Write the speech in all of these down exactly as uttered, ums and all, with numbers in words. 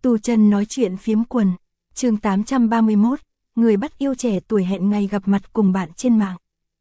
Tu chân nói chuyện phiếm quần, chương tám trăm ba mươi mốt, người bắt yêu trẻ tuổi hẹn ngày gặp mặt cùng bạn trên mạng.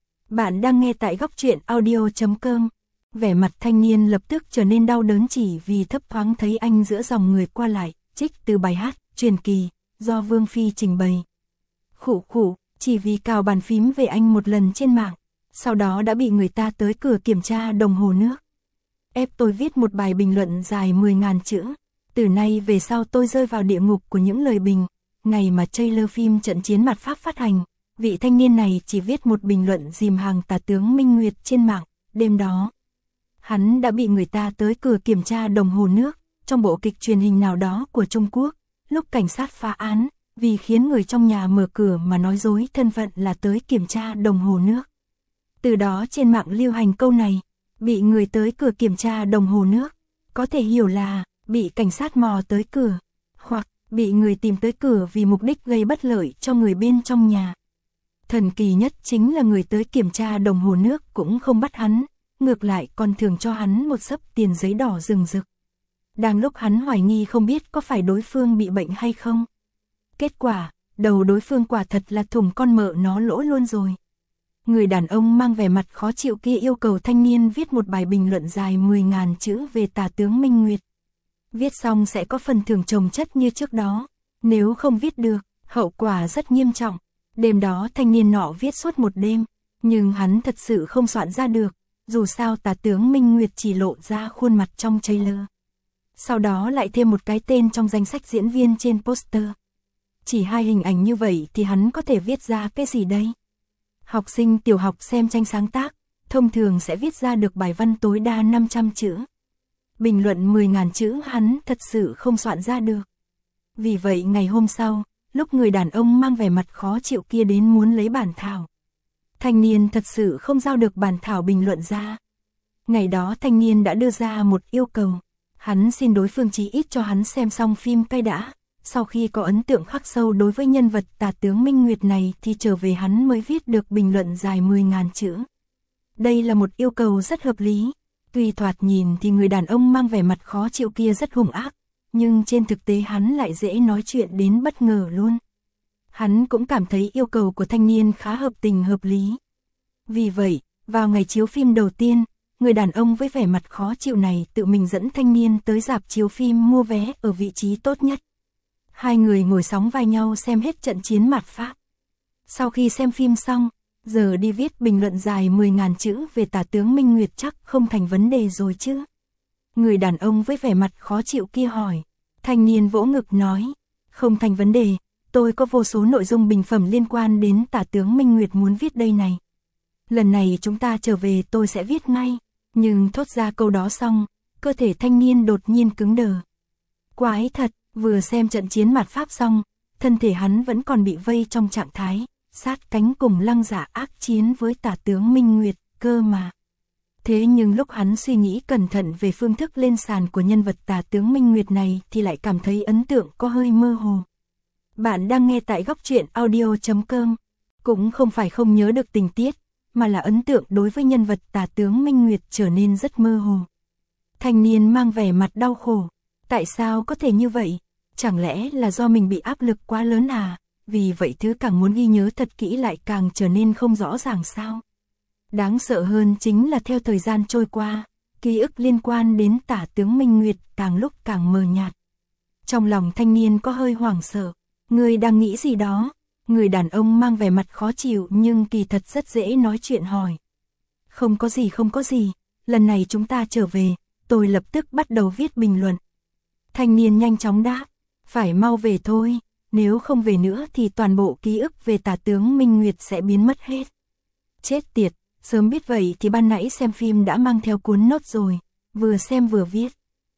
Bạn đang nghe tại góc truyện audio chấm com. Vẻ mặt thanh niên lập tức trở nên đau đớn chỉ vì thấp thoáng thấy anh giữa dòng người qua lại, trích từ bài hát, truyền kỳ, do Vương Phi trình bày. Khụ khụ, chỉ vì cào bàn phím về anh một lần trên mạng, sau đó đã bị người ta tới cửa kiểm tra đồng hồ nước. Ép tôi viết một bài bình luận dài mười nghìn chữ. Từ nay về sau tôi rơi vào địa ngục của những lời bình. Ngày mà trailer phim Trận chiến Mạt Pháp phát hành, vị thanh niên này chỉ viết một bình luận dìm hàng tà tướng Minh Nguyệt trên mạng. Đêm đó, hắn đã bị người ta tới cửa kiểm tra đồng hồ nước, trong bộ kịch truyền hình nào đó của Trung Quốc. Lúc cảnh sát phá án, vì khiến người trong nhà mở cửa mà nói dối thân phận là tới kiểm tra đồng hồ nước. Từ đó trên mạng lưu hành câu này, bị người tới cửa kiểm tra đồng hồ nước, có thể hiểu là bị cảnh sát mò tới cửa, hoặc bị người tìm tới cửa vì mục đích gây bất lợi cho người bên trong nhà. Thần kỳ nhất chính là người tới kiểm tra đồng hồ nước cũng không bắt hắn, ngược lại còn thường cho hắn một xấp tiền giấy đỏ rừng rực. Đang lúc hắn hoài nghi không biết có phải đối phương bị bệnh hay không. Kết quả, đầu đối phương quả thật là thủng con mợ nó lỗ luôn rồi. Người đàn ông mang vẻ mặt khó chịu kia yêu cầu thanh niên viết một bài bình luận dài mười nghìn chữ về tà tướng Minh Nguyệt. Viết xong sẽ có phần thưởng chồng chất như trước đó, nếu không viết được, hậu quả rất nghiêm trọng. Đêm đó thanh niên nọ viết suốt một đêm, nhưng hắn thật sự không soạn ra được, dù sao tà tướng Minh Nguyệt chỉ lộ ra khuôn mặt trong trailer. Sau đó lại thêm một cái tên trong danh sách diễn viên trên poster. Chỉ hai hình ảnh như vậy thì hắn có thể viết ra cái gì đây? Học sinh tiểu học xem tranh sáng tác, thông thường sẽ viết ra được bài văn tối đa năm trăm chữ. Bình luận mười nghìn chữ hắn thật sự không soạn ra được. Vì vậy ngày hôm sau, lúc người đàn ông mang vẻ mặt khó chịu kia đến muốn lấy bản thảo, thanh niên thật sự không giao được bản thảo bình luận ra. Ngày đó thanh niên đã đưa ra một yêu cầu, hắn xin đối phương chí ít cho hắn xem xong phim cái đã. Sau khi có ấn tượng khắc sâu đối với nhân vật tà tướng Minh Nguyệt này thì trở về hắn mới viết được bình luận dài mười nghìn chữ. Đây là một yêu cầu rất hợp lý. Tuy thoạt nhìn thì người đàn ông mang vẻ mặt khó chịu kia rất hung ác, nhưng trên thực tế hắn lại dễ nói chuyện đến bất ngờ luôn. Hắn cũng cảm thấy yêu cầu của thanh niên khá hợp tình hợp lý. Vì vậy, vào ngày chiếu phim đầu tiên, người đàn ông với vẻ mặt khó chịu này tự mình dẫn thanh niên tới rạp chiếu phim mua vé ở vị trí tốt nhất. Hai người ngồi sóng vai nhau xem hết trận chiến Mạt Pháp. Sau khi xem phim xong, giờ đi viết bình luận dài mười nghìn chữ về tà tướng Minh Nguyệt chắc không thành vấn đề rồi chứ? Người đàn ông với vẻ mặt khó chịu kia hỏi. Thanh niên vỗ ngực nói, không thành vấn đề, tôi có vô số nội dung bình phẩm liên quan đến tà tướng Minh Nguyệt muốn viết đây này. Lần này chúng ta trở về tôi sẽ viết ngay. Nhưng thốt ra câu đó xong, cơ thể thanh niên đột nhiên cứng đờ. Quái thật, vừa xem trận chiến Mạt Pháp xong, thân thể hắn vẫn còn bị vây trong trạng thái sát cánh cùng Lăng Giả ác chiến với tà tướng Minh Nguyệt, cơ mà. Thế nhưng lúc hắn suy nghĩ cẩn thận về phương thức lên sàn của nhân vật tà tướng Minh Nguyệt này thì lại cảm thấy ấn tượng có hơi mơ hồ. Bạn đang nghe tại góc truyện audio chấm com, cũng không phải không nhớ được tình tiết, mà là ấn tượng đối với nhân vật tà tướng Minh Nguyệt trở nên rất mơ hồ. Thanh niên mang vẻ mặt đau khổ. Tại sao có thể như vậy? Chẳng lẽ là do mình bị áp lực quá lớn à? Vì vậy thứ càng muốn ghi nhớ thật kỹ lại càng trở nên không rõ ràng sao? Đáng sợ hơn chính là theo thời gian trôi qua, ký ức liên quan đến tả tướng Minh Nguyệt càng lúc càng mờ nhạt. Trong lòng thanh niên có hơi hoảng sợ. Người đang nghĩ gì đó? Người đàn ông mang vẻ mặt khó chịu nhưng kỳ thật rất dễ nói chuyện hỏi. Không có gì không có gì, lần này chúng ta trở về, tôi lập tức bắt đầu viết bình luận. Thanh niên nhanh chóng đáp, phải mau về thôi, nếu không về nữa thì toàn bộ ký ức về tà tướng Minh Nguyệt sẽ biến mất hết. Chết tiệt, sớm biết vậy thì ban nãy xem phim đã mang theo cuốn nốt rồi, vừa xem vừa viết.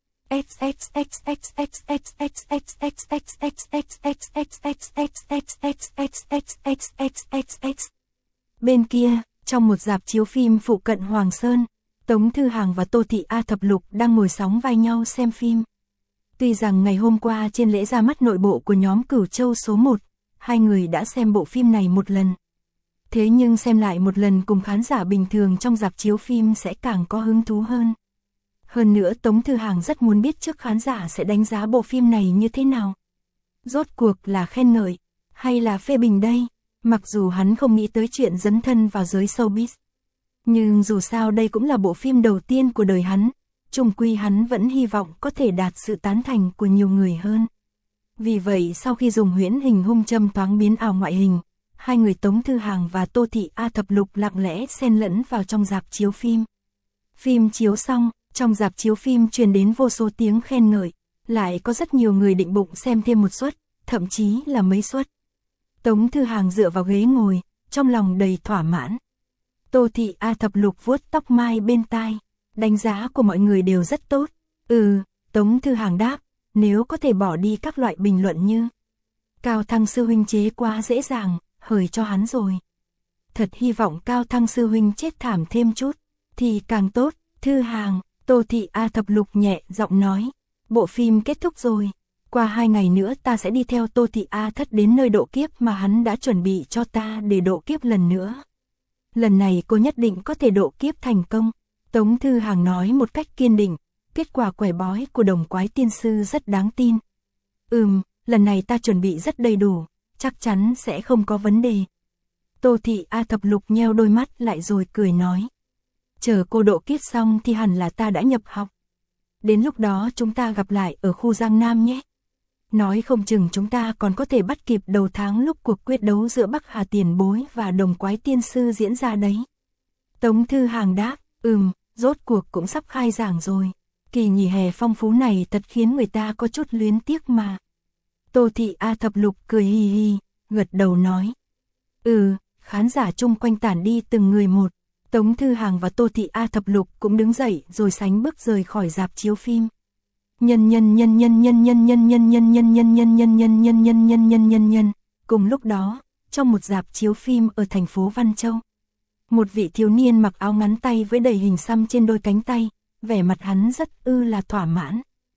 Bên kia, trong một rạp chiếu phim phụ cận Hoàng Sơn, Tống Thư Hàng và Tô Thị A Thập Lục đang ngồi sóng vai nhau xem phim. Tuy rằng ngày hôm qua trên lễ ra mắt nội bộ của nhóm Cửu Châu số một, hai người đã xem bộ phim này một lần. Thế nhưng xem lại một lần cùng khán giả bình thường trong rạp chiếu phim sẽ càng có hứng thú hơn. Hơn nữa Tống Thư Hàng rất muốn biết trước khán giả sẽ đánh giá bộ phim này như thế nào. Rốt cuộc là khen ngợi, hay là phê bình đây? Mặc dù hắn không nghĩ tới chuyện dấn thân vào giới showbiz. Nhưng dù sao đây cũng là bộ phim đầu tiên của đời hắn, chung quy hắn vẫn hy vọng có thể đạt sự tán thành của nhiều người hơn. Vì vậy sau khi dùng huyễn hình hung châm thoáng biến ảo ngoại hình, hai người Tống Thư Hàng và Tô Thị A Thập Lục lặng lẽ xen lẫn vào trong rạp chiếu phim. Phim chiếu xong, trong rạp chiếu phim truyền đến vô số tiếng khen ngợi, lại có rất nhiều người định bụng xem thêm một suất, thậm chí là mấy suất. Tống Thư Hàng dựa vào ghế ngồi, trong lòng đầy thỏa mãn. Tô Thị A Thập Lục vuốt tóc mai bên tai, đánh giá của mọi người đều rất tốt. Ừ, Tống Thư Hàng đáp, nếu có thể bỏ đi các loại bình luận như Cao Thăng sư huynh chế quá dễ dàng, hời cho hắn rồi. Thật hy vọng Cao Thăng sư huynh chết thảm thêm chút, thì càng tốt. Thư Hàng, Tô Thị A Thập Lục nhẹ giọng nói, bộ phim kết thúc rồi. Qua hai ngày nữa ta sẽ đi theo Tô Thị A Thất đến nơi độ kiếp mà hắn đã chuẩn bị cho ta để độ kiếp lần nữa. Lần này cô nhất định có thể độ kiếp thành công. Tống Thư Hàng nói một cách kiên định, kết quả quẻ bói của Đồng Quái Tiên Sư rất đáng tin. Ừm, lần này ta chuẩn bị rất đầy đủ, chắc chắn sẽ không có vấn đề. Tô Thị A Thập Lục nheo đôi mắt lại rồi cười nói. Chờ cô độ kiếp xong thì hẳn là ta đã nhập học. Đến lúc đó chúng ta gặp lại ở khu Giang Nam nhé. Nói không chừng chúng ta còn có thể bắt kịp đầu tháng lúc cuộc quyết đấu giữa Bắc Hà Tiền Bối và Đồng Quái Tiên Sư diễn ra đấy. Tống Thư Hàng đáp, ừm, rốt cuộc cũng sắp khai giảng rồi. Kỳ nghỉ hè phong phú này thật khiến người ta có chút luyến tiếc mà. Tô Thị A Thập Lục cười hì hì, gật đầu nói. Ừ, khán giả chung quanh tản đi từng người một. Tống Thư Hàng và Tô Thị A Thập Lục cũng đứng dậy rồi sánh bước rời khỏi rạp chiếu phim. Nhân nhân nhân nhân nhân nhân nhân nhân nhân nhân nhân nhân nhân nhân nhân nhân nhân nhân nhân nhân. Cùng lúc đó, trong một rạp chiếu phim ở thành phố Văn Châu, một vị thiếu niên mặc áo ngắn tay với đầy hình xăm trên đôi cánh tay, vẻ mặt hắn rất ư là thỏa mãn.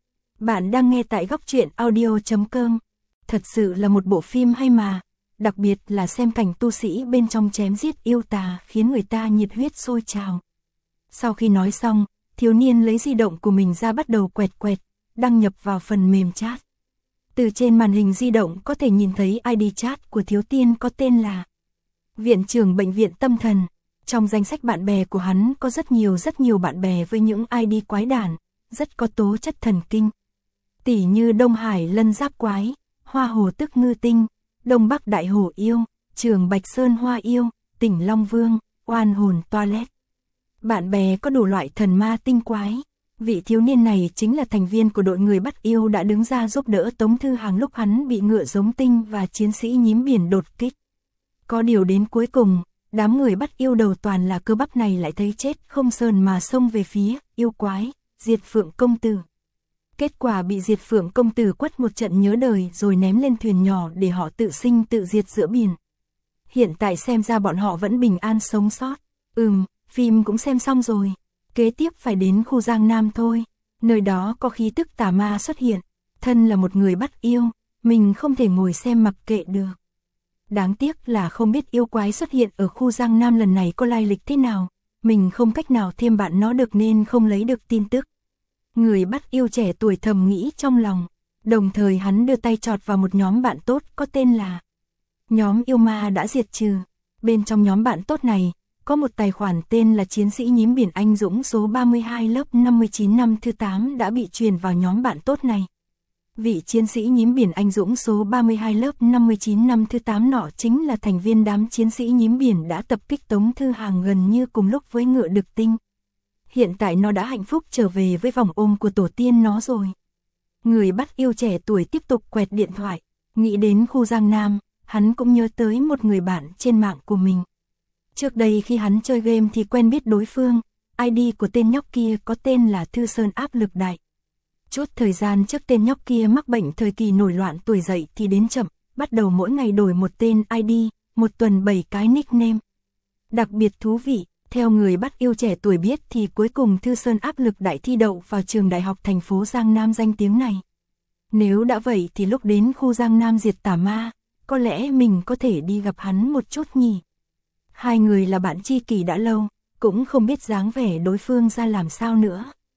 Bạn đang nghe tại góc truyện audio chấm com. Thật sự là một bộ phim hay mà, đặc biệt là xem cảnh tu sĩ bên trong chém giết yêu tà khiến người ta nhiệt huyết sôi trào. Sau khi nói xong, thiếu niên lấy di động của mình ra bắt đầu quẹt quẹt, đăng nhập vào phần mềm chat. Từ trên màn hình di động có thể nhìn thấy i đê chat của thiếu tiên có tên là Viện trưởng Bệnh viện Tâm Thần. Trong danh sách bạn bè của hắn có rất nhiều rất nhiều bạn bè với những i đê quái đản, rất có tố chất thần kinh. Tỷ như Đông Hải Lân Giáp Quái, Hoa Hồ Tức Ngư Tinh, Đông Bắc Đại Hổ Yêu, Trường Bạch Sơn Hoa Yêu, Tỉnh Long Vương, Oan Hồn Toilet. Bạn bè có đủ loại thần ma tinh quái. Vị thiếu niên này chính là thành viên của đội người bắt yêu đã đứng ra giúp đỡ Tống Thư Hàng lúc hắn bị ngựa giống tinh và chiến sĩ nhím biển đột kích. Có điều đến cuối cùng, đám người bắt yêu đầu toàn là cơ bắp này lại thấy chết không sờn mà xông về phía yêu quái, Diệt Phượng Công Tử. Kết quả bị Diệt Phượng Công Tử quất một trận nhớ đời rồi ném lên thuyền nhỏ để họ tự sinh tự diệt giữa biển. Hiện tại xem ra bọn họ vẫn bình an sống sót. Ừm, phim cũng xem xong rồi. Kế tiếp phải đến khu Giang Nam thôi. Nơi đó có khí tức tà ma xuất hiện. Thân là một người bắt yêu, mình không thể ngồi xem mặc kệ được. Đáng tiếc là không biết yêu quái xuất hiện ở khu Giang Nam lần này có lai lịch thế nào. Mình không cách nào thêm bạn nó được nên không lấy được tin tức. Người bắt yêu trẻ tuổi thầm nghĩ trong lòng. Đồng thời hắn đưa tay chọt vào một nhóm bạn tốt có tên là Nhóm Yêu Ma đã diệt trừ. Bên trong nhóm bạn tốt này, có một tài khoản tên là Chiến sĩ Nhím Biển Anh Dũng số ba mươi hai lớp năm mươi chín năm thứ tám đã bị truyền vào nhóm bạn tốt này. Vị chiến sĩ Nhím Biển Anh Dũng số ba mươi hai lớp năm mươi chín năm thứ tám nọ chính là thành viên đám chiến sĩ nhím biển đã tập kích Tống Thư Hàng gần như cùng lúc với ngựa Đực Tinh. Hiện tại nó đã hạnh phúc trở về với vòng ôm của tổ tiên nó rồi. Người bắt yêu trẻ tuổi tiếp tục quẹt điện thoại, nghĩ đến khu Giang Nam, hắn cũng nhớ tới một người bạn trên mạng của mình. Trước đây khi hắn chơi game thì quen biết đối phương, i đê của tên nhóc kia có tên là Thư Sơn Áp Lực Đại. Chút thời gian trước tên nhóc kia mắc bệnh thời kỳ nổi loạn tuổi dậy thì đến chậm, bắt đầu mỗi ngày đổi một tên i đê, một tuần bảy cái nickname. Đặc biệt thú vị, theo người bắt yêu trẻ tuổi biết thì cuối cùng Thư Sơn Áp Lực Đại thi đậu vào trường đại học thành phố Giang Nam danh tiếng này. Nếu đã vậy thì lúc đến khu Giang Nam diệt tà ma, có lẽ mình có thể đi gặp hắn một chút nhỉ. Hai người là bạn tri kỷ đã lâu, cũng không biết dáng vẻ đối phương ra làm sao nữa.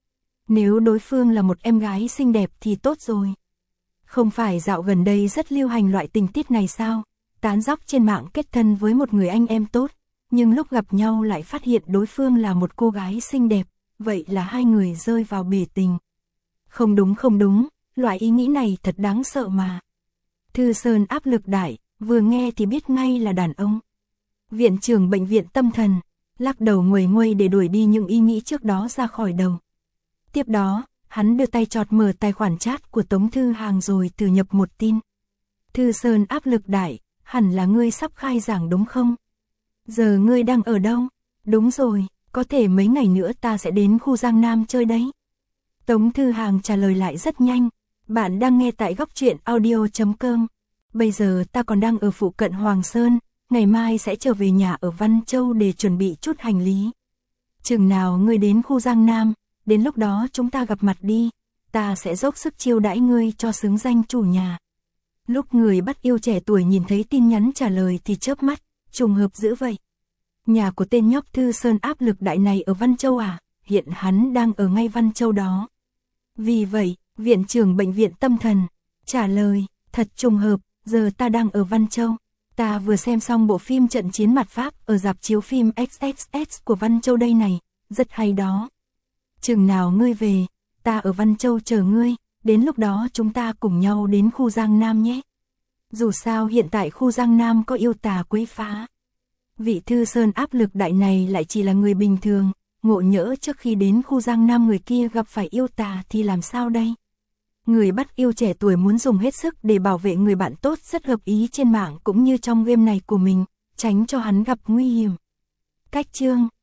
Nếu đối phương là một em gái xinh đẹp thì tốt rồi. Không phải dạo gần đây rất lưu hành loại tình tiết này sao? Tán dóc trên mạng kết thân với một người anh em tốt, nhưng lúc gặp nhau lại phát hiện đối phương là một cô gái xinh đẹp, vậy là hai người rơi vào bể tình. Không đúng không đúng, loại ý nghĩ này thật đáng sợ mà. Thư Sơn áp lực đại, vừa nghe thì biết ngay là đàn ông. Viện trưởng bệnh viện tâm thần, lắc đầu nguầy nguây để đuổi đi những ý nghĩ trước đó ra khỏi đầu. Tiếp đó, hắn đưa tay chọt mở tài khoản chat của Tống Thư Hàng rồi thử nhập một tin. Thư Sơn áp lực đại, hẳn là ngươi sắp khai giảng đúng không? Giờ ngươi đang ở đâu? Đúng rồi, có thể mấy ngày nữa ta sẽ đến khu Giang Nam chơi đấy. Tống Thư Hàng trả lời lại rất nhanh. Bạn đang nghe tại góc truyện audio chấm com. Bây giờ ta còn đang ở phụ cận Hoàng Sơn, ngày mai sẽ trở về nhà ở Văn Châu để chuẩn bị chút hành lý. Chừng nào ngươi đến khu Giang Nam, đến lúc đó chúng ta gặp mặt đi, ta sẽ dốc sức chiêu đãi ngươi cho xứng danh chủ nhà. Lúc người bắt yêu trẻ tuổi nhìn thấy tin nhắn trả lời thì chớp mắt, trùng hợp dữ vậy. Nhà của tên nhóc Thư Sơn áp lực đại này ở Văn Châu à? Hiện hắn đang ở ngay Văn Châu đó. Vì vậy, viện trưởng bệnh viện tâm thần trả lời, thật trùng hợp, giờ ta đang ở Văn Châu. Ta vừa xem xong bộ phim Trận chiến mặt Pháp ở rạp chiếu phim ích ích ích của Văn Châu đây này, rất hay đó. Chừng nào ngươi về, ta ở Văn Châu chờ ngươi, đến lúc đó chúng ta cùng nhau đến khu Giang Nam nhé. Dù sao hiện tại khu Giang Nam có yêu tà quấy phá. Vị Thư Sơn áp lực đại này lại chỉ là người bình thường, ngộ nhỡ trước khi đến khu Giang Nam người kia gặp phải yêu tà thì làm sao đây? Người bắt yêu trẻ tuổi muốn dùng hết sức để bảo vệ người bạn tốt rất hợp ý trên mạng cũng như trong game này của mình, tránh cho hắn gặp nguy hiểm. Cách chương